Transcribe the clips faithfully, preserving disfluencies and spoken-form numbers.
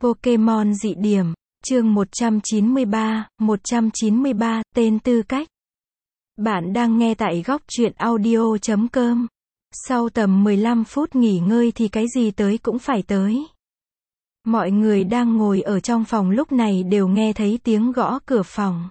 Pokemon dị điểm, chương một trăm chín mươi ba, một trăm chín mươi ba, tên tư cách. Bạn đang nghe tại góc truyện audio chấm com. Sau tầm mười lăm phút nghỉ ngơi thì cái gì tới cũng phải tới. Mọi người đang ngồi ở trong phòng lúc này đều nghe thấy tiếng gõ cửa phòng.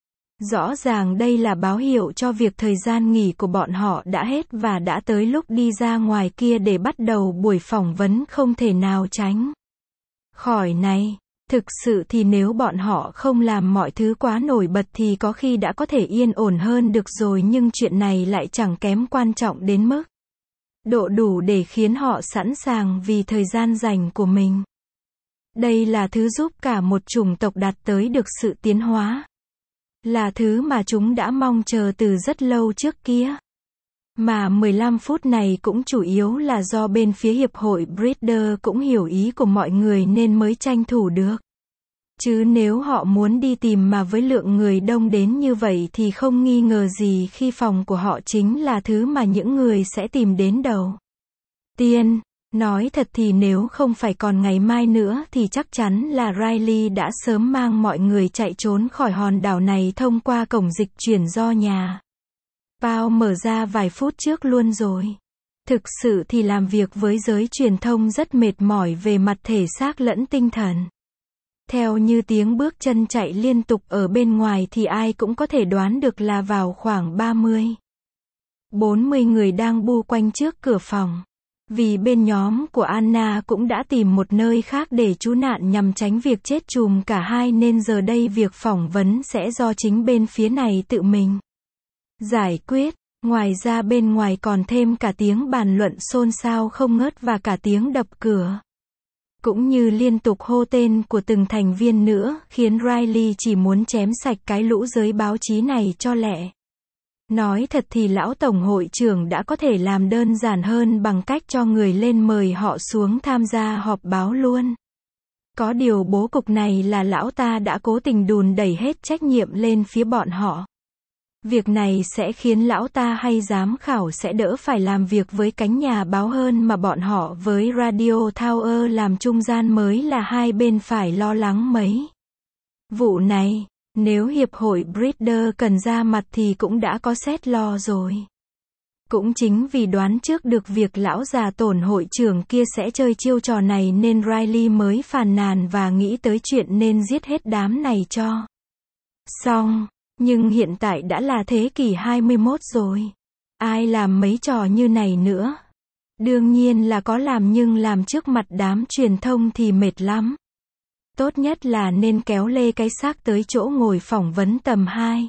Rõ ràng đây là báo hiệu cho việc thời gian nghỉ của bọn họ đã hết và đã tới lúc đi ra ngoài kia để bắt đầu buổi phỏng vấn không thể nào tránh khỏi này. Thực sự thì nếu bọn họ không làm mọi thứ quá nổi bật thì có khi đã có thể yên ổn hơn được rồi, nhưng chuyện này lại chẳng kém quan trọng đến mức độ đủ để khiến họ sẵn sàng vì thời gian rảnh của mình. Đây là thứ giúp cả một chủng tộc đạt tới được sự tiến hóa. Là thứ mà chúng đã mong chờ từ rất lâu trước kia. Mà mười lăm phút này cũng chủ yếu là do bên phía hiệp hội Breeder cũng hiểu ý của mọi người nên mới tranh thủ được. Chứ nếu họ muốn đi tìm mà với lượng người đông đến như vậy thì không nghi ngờ gì khi phòng của họ chính là thứ mà những người sẽ tìm đến đầu tiên. Nói thật thì nếu không phải còn ngày mai nữa thì chắc chắn là Riley đã sớm mang mọi người chạy trốn khỏi hòn đảo này thông qua cổng dịch chuyển do nhà Pao mở ra vài phút trước luôn rồi. Thực sự thì làm việc với giới truyền thông rất mệt mỏi về mặt thể xác lẫn tinh thần. Theo như tiếng bước chân chạy liên tục ở bên ngoài thì ai cũng có thể đoán được là vào khoảng ba mươi, bốn mươi người đang bu quanh trước cửa phòng. Vì bên nhóm của Anna cũng đã tìm một nơi khác để trú nạn nhằm tránh việc chết chùm cả hai, nên giờ đây việc phỏng vấn sẽ do chính bên phía này tự mình giải quyết. Ngoài ra bên ngoài còn thêm cả tiếng bàn luận xôn xao không ngớt và cả tiếng đập cửa, cũng như liên tục hô tên của từng thành viên nữa, khiến Riley chỉ muốn chém sạch cái lũ giới báo chí này cho lẹ. Nói thật thì lão tổng hội trưởng đã có thể làm đơn giản hơn bằng cách cho người lên mời họ xuống tham gia họp báo luôn. Có điều bố cục này là lão ta đã cố tình đùn đẩy hết trách nhiệm lên phía bọn họ. Việc này sẽ khiến lão ta hay giám khảo sẽ đỡ phải làm việc với cánh nhà báo hơn, mà bọn họ với Radio Tower làm trung gian mới là hai bên phải lo lắng mấy vụ này. Nếu hiệp hội Breeder cần ra mặt thì cũng đã có xét lo rồi. Cũng chính vì đoán trước được việc lão già tổn hội trưởng kia sẽ chơi chiêu trò này nên Riley mới phàn nàn và nghĩ tới chuyện nên giết hết đám này cho xong. Nhưng hiện tại đã là thế kỷ hai mươi mốt rồi. Ai làm mấy trò như này nữa? Đương nhiên là có làm, nhưng làm trước mặt đám truyền thông thì mệt lắm. Tốt nhất là nên kéo lê cái xác tới chỗ ngồi phỏng vấn tầm hai,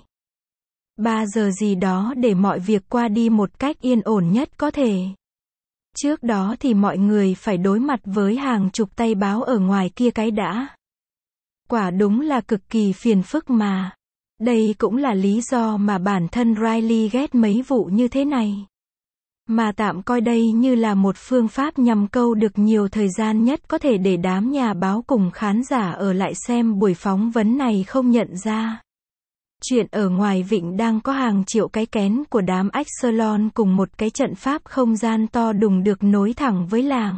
ba giờ gì đó để mọi việc qua đi một cách yên ổn nhất có thể. Trước đó thì mọi người phải đối mặt với hàng chục tay báo ở ngoài kia cái đã. Quả đúng là cực kỳ phiền phức mà. Đây cũng là lý do mà bản thân Riley ghét mấy vụ như thế này. Mà tạm coi đây như là một phương pháp nhằm câu được nhiều thời gian nhất có thể để đám nhà báo cùng khán giả ở lại xem buổi phỏng vấn này không nhận ra chuyện ở ngoài vịnh đang có hàng triệu cái kén của đám Axelon cùng một cái trận pháp không gian to đùng được nối thẳng với làng.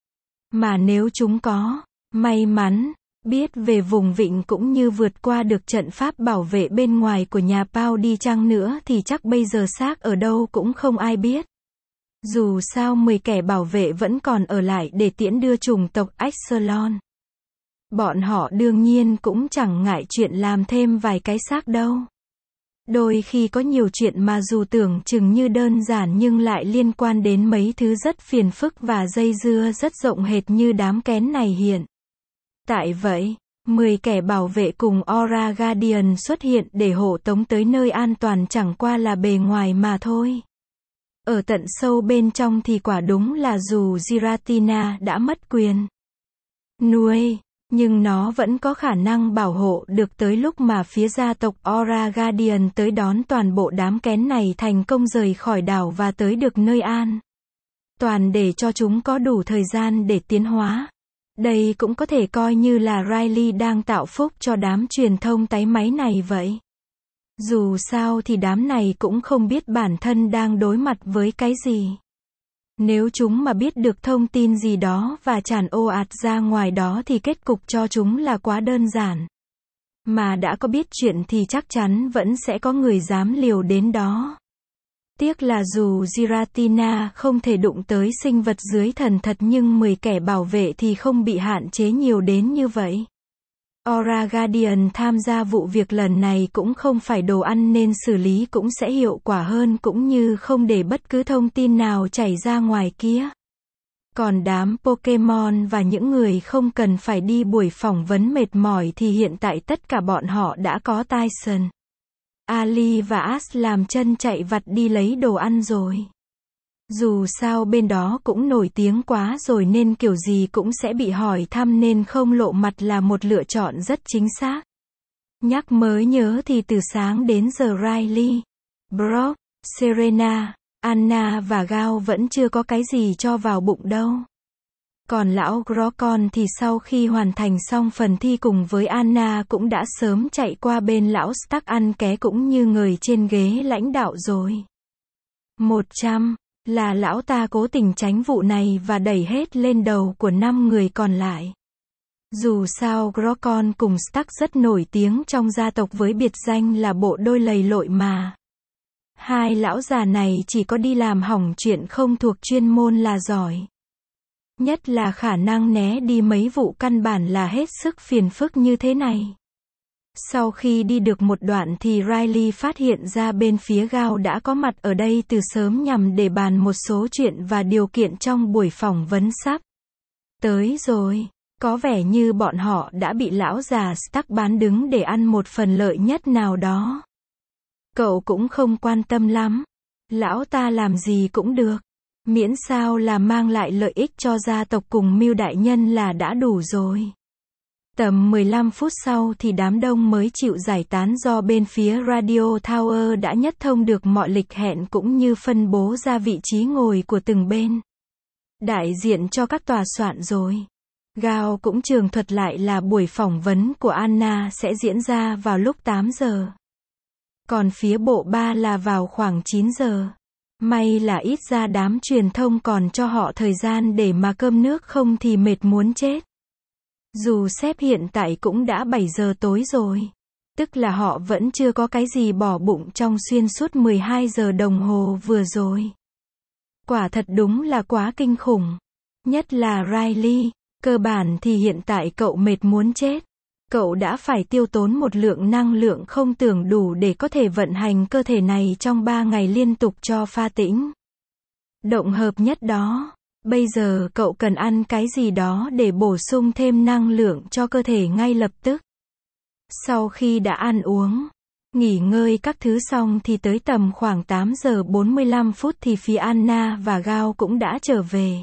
Mà nếu chúng có may mắn biết về vùng vịnh cũng như vượt qua được trận pháp bảo vệ bên ngoài của nhà Pao đi chăng nữa thì chắc bây giờ xác ở đâu cũng không ai biết. Dù sao mười kẻ bảo vệ vẫn còn ở lại để tiễn đưa chủng tộc Axelon. Bọn họ đương nhiên cũng chẳng ngại chuyện làm thêm vài cái xác đâu. Đôi khi có nhiều chuyện mà dù tưởng chừng như đơn giản nhưng lại liên quan đến mấy thứ rất phiền phức và dây dưa rất rộng hệt như đám kén này hiện tại vậy. mười kẻ bảo vệ cùng Aura Guardian xuất hiện để hộ tống tới nơi an toàn chẳng qua là bề ngoài mà thôi. Ở tận sâu bên trong thì quả đúng là dù Giratina đã mất quyền nuôi, nhưng nó vẫn có khả năng bảo hộ được tới lúc mà phía gia tộc Aura Guardian tới đón toàn bộ đám kén này thành công rời khỏi đảo và tới được nơi an toàn để cho chúng có đủ thời gian để tiến hóa. Đây cũng có thể coi như là Riley đang tạo phúc cho đám truyền thông táy máy này vậy. Dù sao thì đám này cũng không biết bản thân đang đối mặt với cái gì. Nếu chúng mà biết được thông tin gì đó và tràn ồ ạt ra ngoài đó thì kết cục cho chúng là quá đơn giản. Mà đã có biết chuyện thì chắc chắn vẫn sẽ có người dám liều đến đó. Tiếc là dù Giratina không thể đụng tới sinh vật dưới thần thật nhưng mười kẻ bảo vệ thì không bị hạn chế nhiều đến như vậy. Aura Guardian tham gia vụ việc lần này cũng không phải đồ ăn nên xử lý cũng sẽ hiệu quả hơn cũng như không để bất cứ thông tin nào chảy ra ngoài kia. Còn đám Pokemon và những người không cần phải đi buổi phỏng vấn mệt mỏi thì hiện tại tất cả bọn họ đã có Tyson, Ali và Ash làm chân chạy vặt đi lấy đồ ăn rồi. Dù sao bên đó cũng nổi tiếng quá rồi nên kiểu gì cũng sẽ bị hỏi thăm nên không lộ mặt là một lựa chọn rất chính xác. Nhắc mới nhớ thì từ sáng đến giờ Riley, Brock, Serena, Anna và Gao vẫn chưa có cái gì cho vào bụng đâu. Còn lão Grocon thì sau khi hoàn thành xong phần thi cùng với Anna cũng đã sớm chạy qua bên lão Stark ăn ké cũng như người trên ghế lãnh đạo rồi. một trăm là lão ta cố tình tránh vụ này và đẩy hết lên đầu của năm người còn lại. Dù sao Grocon cùng Stark rất nổi tiếng trong gia tộc với biệt danh là bộ đôi lầy lội mà. Hai lão già này chỉ có đi làm hỏng chuyện không thuộc chuyên môn là giỏi. Nhất là khả năng né đi mấy vụ căn bản là hết sức phiền phức như thế này. Sau khi đi được một đoạn thì Riley phát hiện ra bên phía Gao đã có mặt ở đây từ sớm nhằm để bàn một số chuyện và điều kiện trong buổi phỏng vấn sắp tới rồi. Có vẻ như bọn họ đã bị lão già Stark bán đứng để ăn một phần lợi nhất nào đó. Cậu cũng không quan tâm lắm. Lão ta làm gì cũng được. Miễn sao là mang lại lợi ích cho gia tộc cùng Mưu đại nhân là đã đủ rồi. Tầm mười lăm phút sau thì đám đông mới chịu giải tán do bên phía Radio Tower đã nhất thông được mọi lịch hẹn cũng như phân bố ra vị trí ngồi của từng bên. Đại diện cho các tòa soạn rồi. Gao cũng trường thuật lại là buổi phỏng vấn của Anna sẽ diễn ra vào lúc tám giờ. Còn phía bộ ba là vào khoảng chín giờ. May là ít ra đám truyền thông còn cho họ thời gian để mà cơm nước không thì mệt muốn chết. Dù sếp hiện tại cũng đã bảy giờ tối rồi. Tức là họ vẫn chưa có cái gì bỏ bụng trong xuyên suốt mười hai giờ đồng hồ vừa rồi. Quả thật đúng là quá kinh khủng. Nhất là Riley. Cơ bản thì hiện tại cậu mệt muốn chết. Cậu đã phải tiêu tốn một lượng năng lượng không tưởng đủ để có thể vận hành cơ thể này trong ba ngày liên tục cho pha tĩnh động hợp nhất đó. Bây giờ cậu cần ăn cái gì đó để bổ sung thêm năng lượng cho cơ thể ngay lập tức. Sau khi đã ăn uống, nghỉ ngơi các thứ xong thì tới tầm khoảng tám giờ bốn mươi lăm phút thì phía Anna và Gao cũng đã trở về.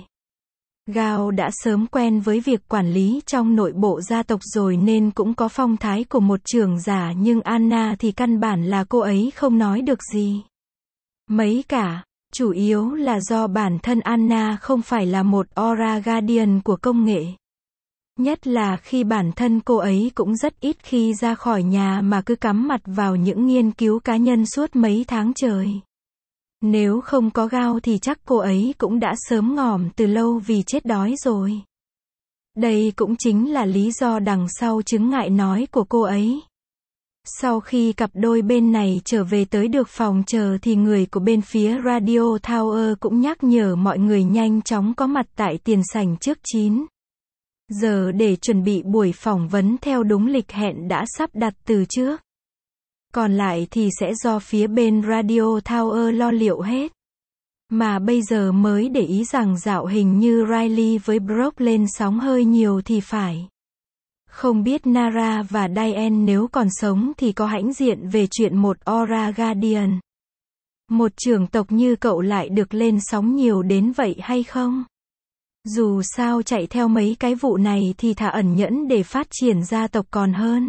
Gao đã sớm quen với việc quản lý trong nội bộ gia tộc rồi nên cũng có phong thái của một trưởng giả nhưng Anna thì căn bản là cô ấy không nói được gì mấy cả. Chủ yếu là do bản thân Anna không phải là một Aura Guardian của công nghệ. Nhất là khi bản thân cô ấy cũng rất ít khi ra khỏi nhà mà cứ cắm mặt vào những nghiên cứu cá nhân suốt mấy tháng trời. Nếu không có Gao thì chắc cô ấy cũng đã sớm ngỏm từ lâu vì chết đói rồi. Đây cũng chính là lý do đằng sau chứng ngại nói của cô ấy. Sau khi cặp đôi bên này trở về tới được phòng chờ thì người của bên phía Radio Tower cũng nhắc nhở mọi người nhanh chóng có mặt tại tiền sảnh trước chín giờ để chuẩn bị buổi phỏng vấn theo đúng lịch hẹn đã sắp đặt từ trước. Còn lại thì sẽ do phía bên Radio Tower lo liệu hết. Mà bây giờ mới để ý rằng dạo hình như Riley với Brock lên sóng hơi nhiều thì phải. Không biết Nara và Diane nếu còn sống thì có hãnh diện về chuyện một Aura Guardian. Một trưởng tộc như cậu lại được lên sóng nhiều đến vậy hay không? Dù sao chạy theo mấy cái vụ này thì thà ẩn nhẫn để phát triển gia tộc còn hơn.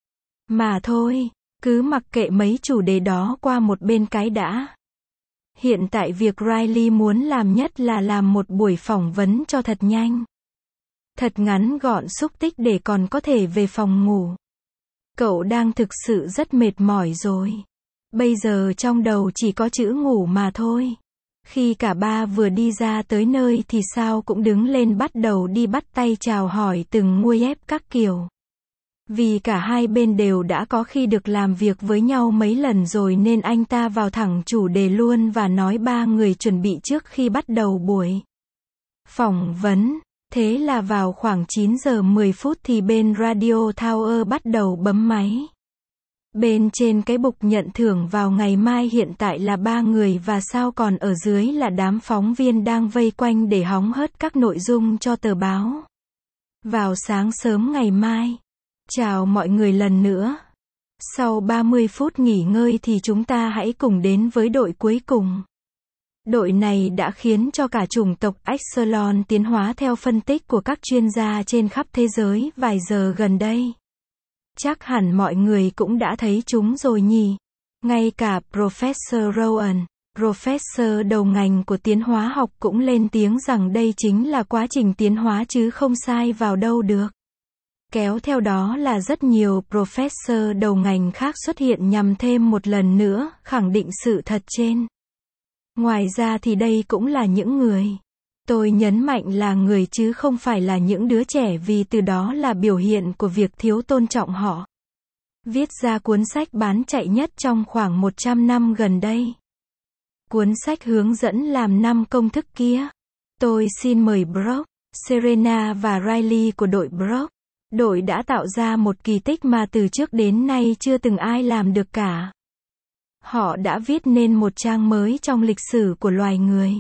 Mà thôi, cứ mặc kệ mấy chủ đề đó qua một bên cái đã. Hiện tại việc Riley muốn làm nhất là làm một buổi phỏng vấn cho thật nhanh. Thật ngắn gọn xúc tích để còn có thể về phòng ngủ. Cậu đang thực sự rất mệt mỏi rồi. Bây giờ trong đầu chỉ có chữ ngủ mà thôi. Khi cả ba vừa đi ra tới nơi thì Sao cũng đứng lên bắt đầu đi bắt tay chào hỏi từng nguôi ép các kiểu. Vì cả hai bên đều đã có khi được làm việc với nhau mấy lần rồi nên anh ta vào thẳng chủ đề luôn và nói ba người chuẩn bị trước khi bắt đầu buổi phỏng vấn. Thế là vào khoảng chín giờ mười phút thì bên Radio Tower bắt đầu bấm máy. Bên trên cái bục nhận thưởng vào ngày mai hiện tại là ba người và Sao còn ở dưới là đám phóng viên đang vây quanh để hóng hớt các nội dung cho tờ báo. Vào sáng sớm ngày mai. Chào mọi người lần nữa. Sau ba mươi phút nghỉ ngơi thì chúng ta hãy cùng đến với đội cuối cùng. Đội này đã khiến cho cả chủng tộc Epsilon tiến hóa theo phân tích của các chuyên gia trên khắp thế giới vài giờ gần đây. Chắc hẳn mọi người cũng đã thấy chúng rồi nhỉ. Ngay cả Professor Rowan, Professor đầu ngành của tiến hóa học cũng lên tiếng rằng đây chính là quá trình tiến hóa chứ không sai vào đâu được. Kéo theo đó là rất nhiều Professor đầu ngành khác xuất hiện nhằm thêm một lần nữa khẳng định sự thật trên. Ngoài ra thì đây cũng là những người. Tôi nhấn mạnh là người chứ không phải là những đứa trẻ vì từ đó là biểu hiện của việc thiếu tôn trọng họ. Viết ra cuốn sách bán chạy nhất trong khoảng một trăm năm gần đây. Cuốn sách hướng dẫn làm năm công thức kia. Tôi xin mời Brock, Serena và Riley của đội Brock. Đội đã tạo ra một kỳ tích mà từ trước đến nay chưa từng ai làm được cả. Họ đã viết nên một trang mới trong lịch sử của loài người.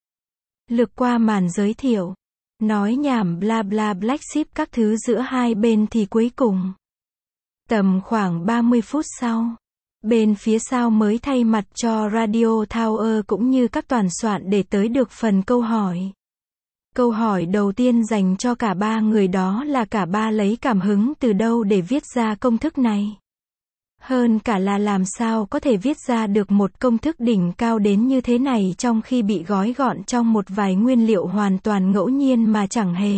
Lược qua màn giới thiệu, nói nhảm bla bla black sheep các thứ giữa hai bên thì cuối cùng. Tầm khoảng ba mươi phút sau, bên phía sau mới thay mặt cho Radio Tower cũng như các toàn soạn để tới được phần câu hỏi. Câu hỏi đầu tiên dành cho cả ba người đó là cả ba lấy cảm hứng từ đâu để viết ra công thức này. Hơn cả là làm sao có thể viết ra được một công thức đỉnh cao đến như thế này trong khi bị gói gọn trong một vài nguyên liệu hoàn toàn ngẫu nhiên mà chẳng hề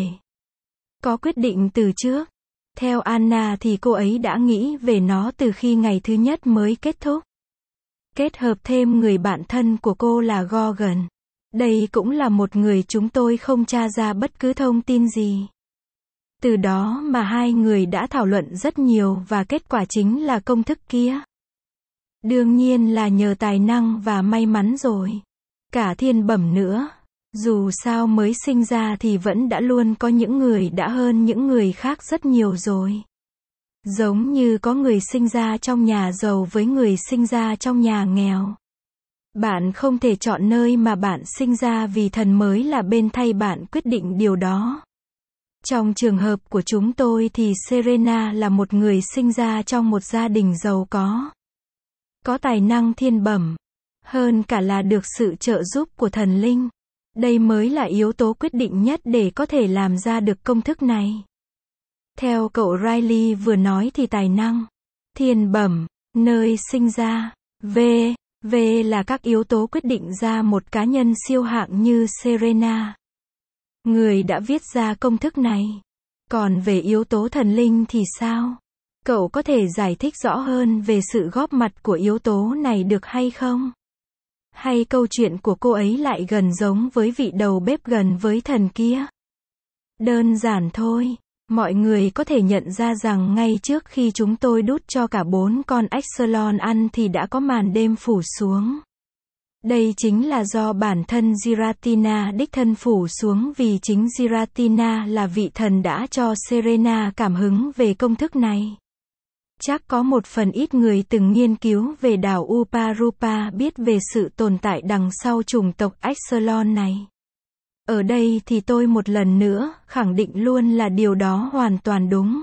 có quyết định từ trước. Theo Anna thì cô ấy đã nghĩ về nó từ khi ngày thứ nhất mới kết thúc. Kết hợp thêm người bạn thân của cô là Gorgon. Đây cũng là một người chúng tôi không tra ra bất cứ thông tin gì. Từ đó mà hai người đã thảo luận rất nhiều và kết quả chính là công thức kia. Đương nhiên là nhờ tài năng và may mắn rồi. Cả thiên bẩm nữa. Dù sao mới sinh ra thì vẫn đã luôn có những người đã hơn những người khác rất nhiều rồi. Giống như có người sinh ra trong nhà giàu với người sinh ra trong nhà nghèo. Bạn không thể chọn nơi mà bạn sinh ra vì thần mới là bên thay bạn quyết định điều đó. Trong trường hợp của chúng tôi thì Serena là một người sinh ra trong một gia đình giàu có. Có tài năng thiên bẩm. Hơn cả là được sự trợ giúp của thần linh. Đây mới là yếu tố quyết định nhất để có thể làm ra được công thức này. Theo cậu Riley vừa nói thì tài năng, thiên bẩm, nơi sinh ra, V, V là các yếu tố quyết định ra một cá nhân siêu hạng như Serena. Người đã viết ra công thức này. Còn về yếu tố thần linh thì sao? Cậu có thể giải thích rõ hơn về sự góp mặt của yếu tố này được hay không? Hay câu chuyện của cô ấy lại gần giống với vị đầu bếp gần với thần kia? Đơn giản thôi. Mọi người có thể nhận ra rằng ngay trước khi chúng tôi đút cho cả bốn con Epsilon ăn thì đã có màn đêm phủ xuống. Đây chính là do bản thân Giratina đích thân phủ xuống vì chính Giratina là vị thần đã cho Serena cảm hứng về công thức này. Chắc có một phần ít người từng nghiên cứu về đảo Upa-Rupa biết về sự tồn tại đằng sau chủng tộc Epsilon này. Ở đây thì tôi một lần nữa khẳng định luôn là điều đó hoàn toàn đúng.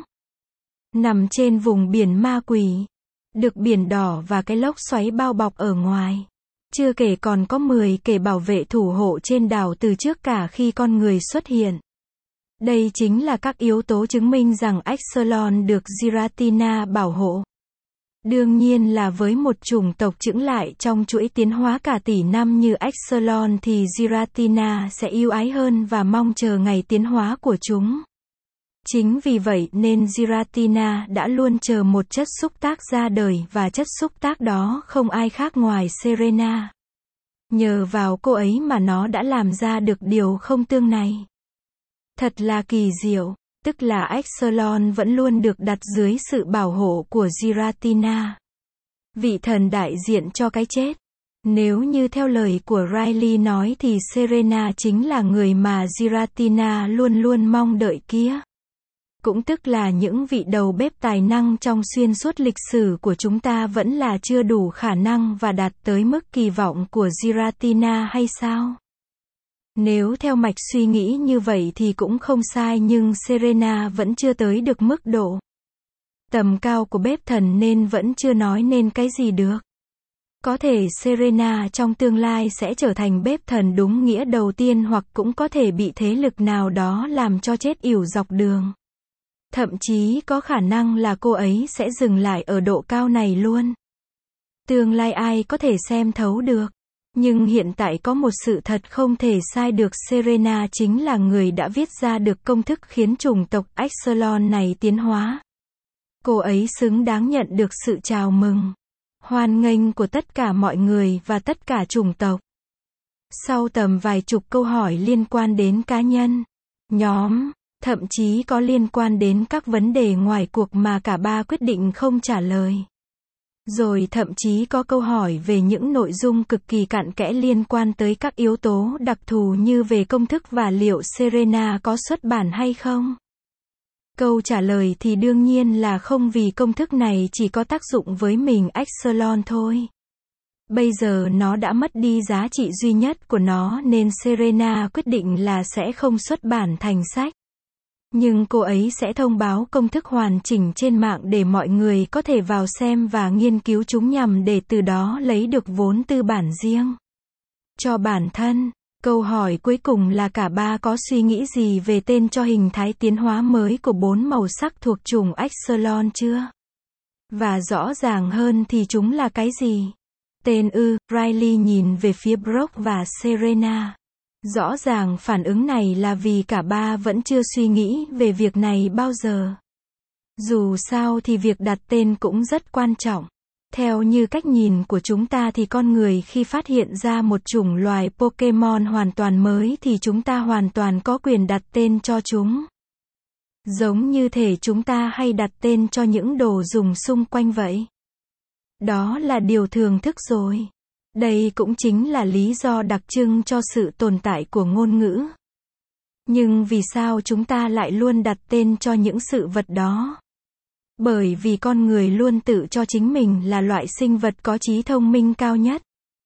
Nằm trên vùng biển ma quỷ, được biển đỏ và cái lốc xoáy bao bọc ở ngoài. Chưa kể còn có mười kẻ bảo vệ thủ hộ trên đảo từ trước cả khi con người xuất hiện. Đây chính là các yếu tố chứng minh rằng Epsilon được Giratina bảo hộ. Đương nhiên là với một chủng tộc chững lại trong chuỗi tiến hóa cả tỷ năm như Epsilon thì Giratina sẽ ưu ái hơn và mong chờ ngày tiến hóa của chúng. Chính vì vậy nên Giratina đã luôn chờ một chất xúc tác ra đời và chất xúc tác đó không ai khác ngoài Serena. Nhờ vào cô ấy mà nó đã làm ra được điều không tương này. Thật là kỳ diệu, tức là Exelon vẫn luôn được đặt dưới sự bảo hộ của Giratina. Vị thần đại diện cho cái chết. Nếu như theo lời của Riley nói thì Serena chính là người mà Giratina luôn luôn mong đợi kia. Cũng tức là những vị đầu bếp tài năng trong xuyên suốt lịch sử của chúng ta vẫn là chưa đủ khả năng và đạt tới mức kỳ vọng của Giratina hay sao? Nếu theo mạch suy nghĩ như vậy thì cũng không sai, nhưng Serena vẫn chưa tới được mức độ tầm cao của bếp thần nên vẫn chưa nói nên cái gì được. Có thể Serena trong tương lai sẽ trở thành bếp thần đúng nghĩa đầu tiên, hoặc cũng có thể bị thế lực nào đó làm cho chết yểu dọc đường. Thậm chí có khả năng là cô ấy sẽ dừng lại ở độ cao này luôn. Tương lai ai có thể xem thấu được. Nhưng hiện tại có một sự thật không thể sai được, Serena chính là người đã viết ra được công thức khiến chủng tộc Exelon này tiến hóa. Cô ấy xứng đáng nhận được sự chào mừng, hoan nghênh của tất cả mọi người và tất cả chủng tộc. Sau tầm vài chục câu hỏi liên quan đến cá nhân, nhóm, thậm chí có liên quan đến các vấn đề ngoài cuộc mà cả ba quyết định không trả lời. Rồi thậm chí có câu hỏi về những nội dung cực kỳ cặn kẽ liên quan tới các yếu tố đặc thù như về công thức và liệu Serena có xuất bản hay không. Câu trả lời thì đương nhiên là không, vì công thức này chỉ có tác dụng với mình Exelon thôi. Bây giờ nó đã mất đi giá trị duy nhất của nó nên Serena quyết định là sẽ không xuất bản thành sách. Nhưng cô ấy sẽ thông báo công thức hoàn chỉnh trên mạng để mọi người có thể vào xem và nghiên cứu chúng, nhằm để từ đó lấy được vốn tư bản riêng cho bản thân. Câu hỏi cuối cùng là cả ba có suy nghĩ gì về tên cho hình thái tiến hóa mới của bốn màu sắc thuộc chủng Exelon chưa? Và rõ ràng hơn thì chúng là cái gì? Tên ư? Riley nhìn về phía Brock và Serena. Rõ ràng phản ứng này là vì cả ba vẫn chưa suy nghĩ về việc này bao giờ. Dù sao thì việc đặt tên cũng rất quan trọng. Theo như cách nhìn của chúng ta thì con người khi phát hiện ra một chủng loài Pokemon hoàn toàn mới thì chúng ta hoàn toàn có quyền đặt tên cho chúng. Giống như thể chúng ta hay đặt tên cho những đồ dùng xung quanh vậy. Đó là điều thường thức rồi. Đây cũng chính là lý do đặc trưng cho sự tồn tại của ngôn ngữ. Nhưng vì sao chúng ta lại luôn đặt tên cho những sự vật đó? Bởi vì con người luôn tự cho chính mình là loại sinh vật có trí thông minh cao nhất.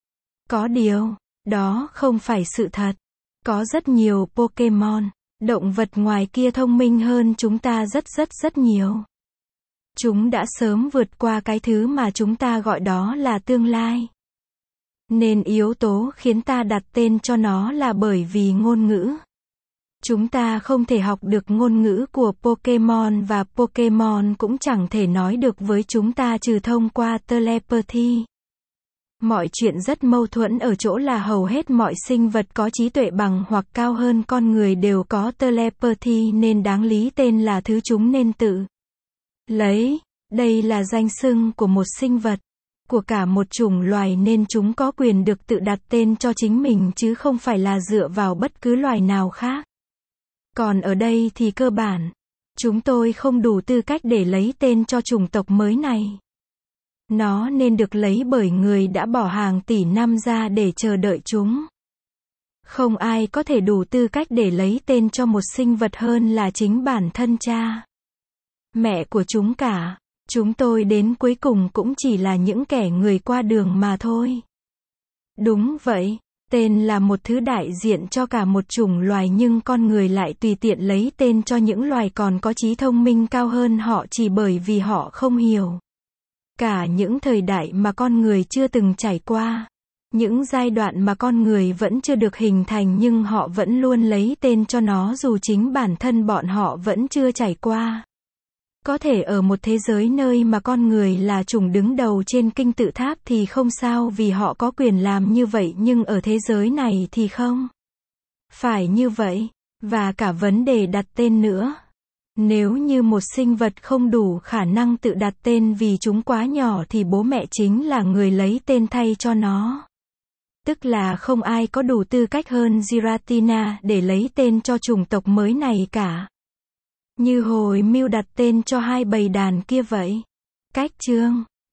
Có điều, đó không phải sự thật. Có rất nhiều Pokemon, động vật ngoài kia thông minh hơn chúng ta rất rất rất nhiều. Chúng đã sớm vượt qua cái thứ mà chúng ta gọi đó là tương lai. Nên yếu tố khiến ta đặt tên cho nó là bởi vì ngôn ngữ. Chúng ta không thể học được ngôn ngữ của Pokemon và Pokemon cũng chẳng thể nói được với chúng ta trừ thông qua telepathy. Mọi chuyện rất mâu thuẫn ở chỗ là hầu hết mọi sinh vật có trí tuệ bằng hoặc cao hơn con người đều có telepathy, nên đáng lý tên là thứ chúng nên tự lấy. Đây là danh xưng của một sinh vật, của cả một chủng loài, nên chúng có quyền được tự đặt tên cho chính mình chứ không phải là dựa vào bất cứ loài nào khác. Còn ở đây thì cơ bản, chúng tôi không đủ tư cách để lấy tên cho chủng tộc mới này. Nó nên được lấy bởi người đã bỏ hàng tỷ năm ra để chờ đợi chúng. Không ai có thể đủ tư cách để lấy tên cho một sinh vật hơn là chính bản thân cha mẹ của chúng cả. Chúng tôi đến cuối cùng cũng chỉ là những kẻ người qua đường mà thôi. Đúng vậy, tên là một thứ đại diện cho cả một chủng loài, nhưng con người lại tùy tiện lấy tên cho những loài còn có trí thông minh cao hơn họ chỉ bởi vì họ không hiểu cả những thời đại mà con người chưa từng trải qua. Những giai đoạn mà con người vẫn chưa được hình thành, nhưng họ vẫn luôn lấy tên cho nó dù chính bản thân bọn họ vẫn chưa trải qua. Có thể ở một thế giới nơi mà con người là chủng đứng đầu trên kim tự tháp thì không sao vì họ có quyền làm như vậy, nhưng ở thế giới này thì không phải như vậy. Và cả vấn đề đặt tên nữa. Nếu như một sinh vật không đủ khả năng tự đặt tên vì chúng quá nhỏ thì bố mẹ chính là người lấy tên thay cho nó. Tức là không ai có đủ tư cách hơn Giratina để lấy tên cho chủng tộc mới này cả. Như hồi Mưu đặt tên cho hai bầy đàn kia vậy. Cách chương